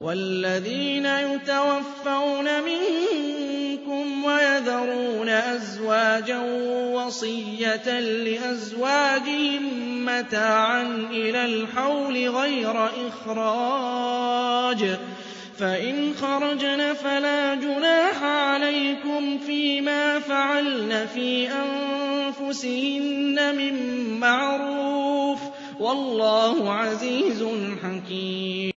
وَالَّذِينَ يُتَوَفَّوْنَ مِنكُمْ وَيَذَرُونَ أَزْوَاجًا وَصِيَّةً لِّأَزْوَاجِهِم مَّتَاعًا إِلَى الْحَوْلِ غَيْرَ إِخْرَاجٍ ۚ فَإِنْ خَرَجْنَ فَلَا جُنَاحَ عَلَيْكُمْ فِيمَا فَعَلْنَ فِي أَنفُسِهِنَّ مِن مَّعْرُوفٍ ۗ وَاللَّهُ عَزِيزٌ حَكِيمٌ.